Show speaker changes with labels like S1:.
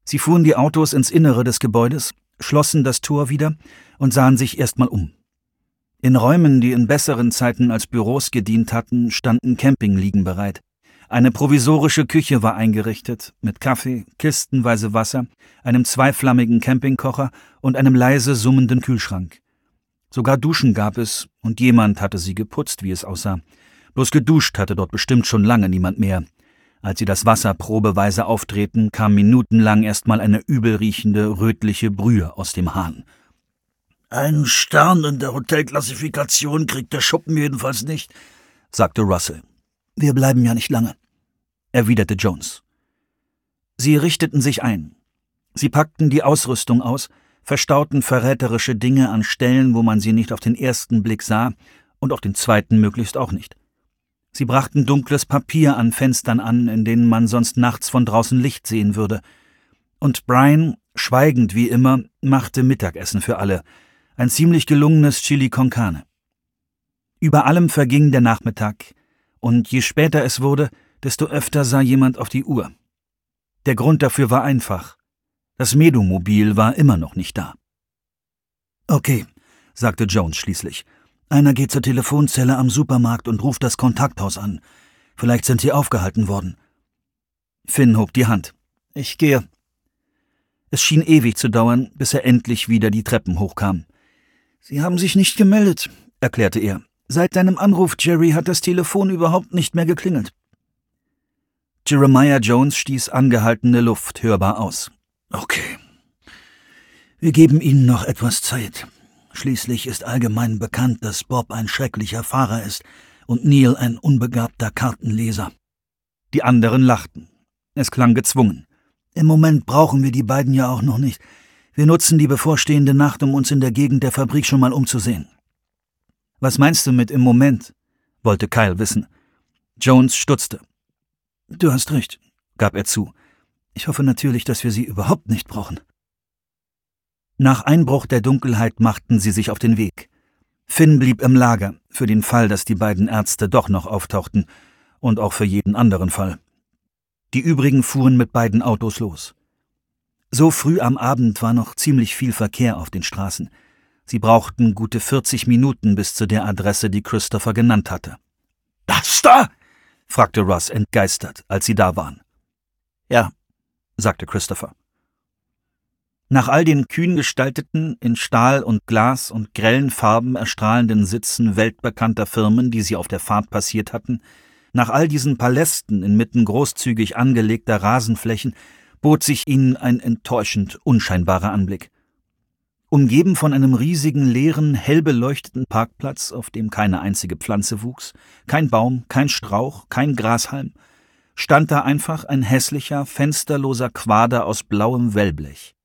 S1: Sie fuhren die Autos ins Innere des Gebäudes, schlossen das Tor wieder und sahen sich erstmal um. In Räumen, die in besseren Zeiten als Büros gedient hatten, standen Campingliegen bereit. Eine provisorische Küche war eingerichtet, mit Kaffee, kistenweise Wasser, einem zweiflammigen Campingkocher und einem leise summenden Kühlschrank. Sogar Duschen gab es, und jemand hatte sie geputzt, wie es aussah. Bloß geduscht hatte dort bestimmt schon lange niemand mehr. Als sie das Wasser probeweise aufdrehten, kam minutenlang erstmal eine übelriechende, rötliche Brühe aus dem Hahn. »Einen Stern in der Hotelklassifikation kriegt der Schuppen jedenfalls nicht«, sagte Russell. »Wir bleiben ja nicht lange«, erwiderte Jones. Sie richteten sich ein. Sie packten die Ausrüstung aus, verstauten verräterische Dinge an Stellen, wo man sie nicht auf den ersten Blick sah und auf den zweiten möglichst auch nicht. Sie brachten dunkles Papier an Fenstern an, in denen man sonst nachts von draußen Licht sehen würde. Und Brian, schweigend wie immer, machte Mittagessen für alle, ein ziemlich gelungenes Chili con Carne. Über allem verging der Nachmittag, und je später es wurde, desto öfter sah jemand auf die Uhr. Der Grund dafür war einfach. Das Medomobil war immer noch nicht da. »Okay«, sagte Jones schließlich. »Einer geht zur Telefonzelle am Supermarkt und ruft das Kontakthaus an. Vielleicht sind sie aufgehalten worden.« Finn hob die Hand. »Ich gehe.« Es schien ewig zu dauern, bis er endlich wieder die Treppen hochkam. »Sie haben sich nicht gemeldet«, erklärte er. »Seit deinem Anruf, Jerry, hat das Telefon überhaupt nicht mehr geklingelt.« Jeremiah Jones stieß angehaltene Luft hörbar aus. »Okay. Wir geben Ihnen noch etwas Zeit. Schließlich ist allgemein bekannt, dass Bob ein schrecklicher Fahrer ist und Neil ein unbegabter Kartenleser.« Die anderen lachten. Es klang gezwungen. »Im Moment brauchen wir die beiden ja auch noch nicht. Wir nutzen die bevorstehende Nacht, um uns in der Gegend der Fabrik schon mal umzusehen.« »Was meinst du mit im Moment?« wollte Kyle wissen. Jones stutzte. »Du hast recht«, gab er zu. »Ich hoffe natürlich, dass wir sie überhaupt nicht brauchen.« Nach Einbruch der Dunkelheit machten sie sich auf den Weg. Finn blieb im Lager, für den Fall, dass die beiden Ärzte doch noch auftauchten, und auch für jeden anderen Fall. Die übrigen fuhren mit beiden Autos los. So früh am Abend war noch ziemlich viel Verkehr auf den Straßen. Sie brauchten gute 40 Minuten bis zu der Adresse, die Christopher genannt hatte. »Das da?« fragte Russ entgeistert, als sie da waren. »Ja«, sagte Christopher. Nach all den kühn gestalteten, in Stahl und Glas und grellen Farben erstrahlenden Sitzen weltbekannter Firmen, die sie auf der Fahrt passiert hatten, nach all diesen Palästen inmitten großzügig angelegter Rasenflächen, bot sich ihnen ein enttäuschend unscheinbarer Anblick. Umgeben von einem riesigen, leeren, hell beleuchteten Parkplatz, auf dem keine einzige Pflanze wuchs, kein Baum, kein Strauch, kein Grashalm, stand da einfach ein hässlicher, fensterloser Quader aus blauem Wellblech.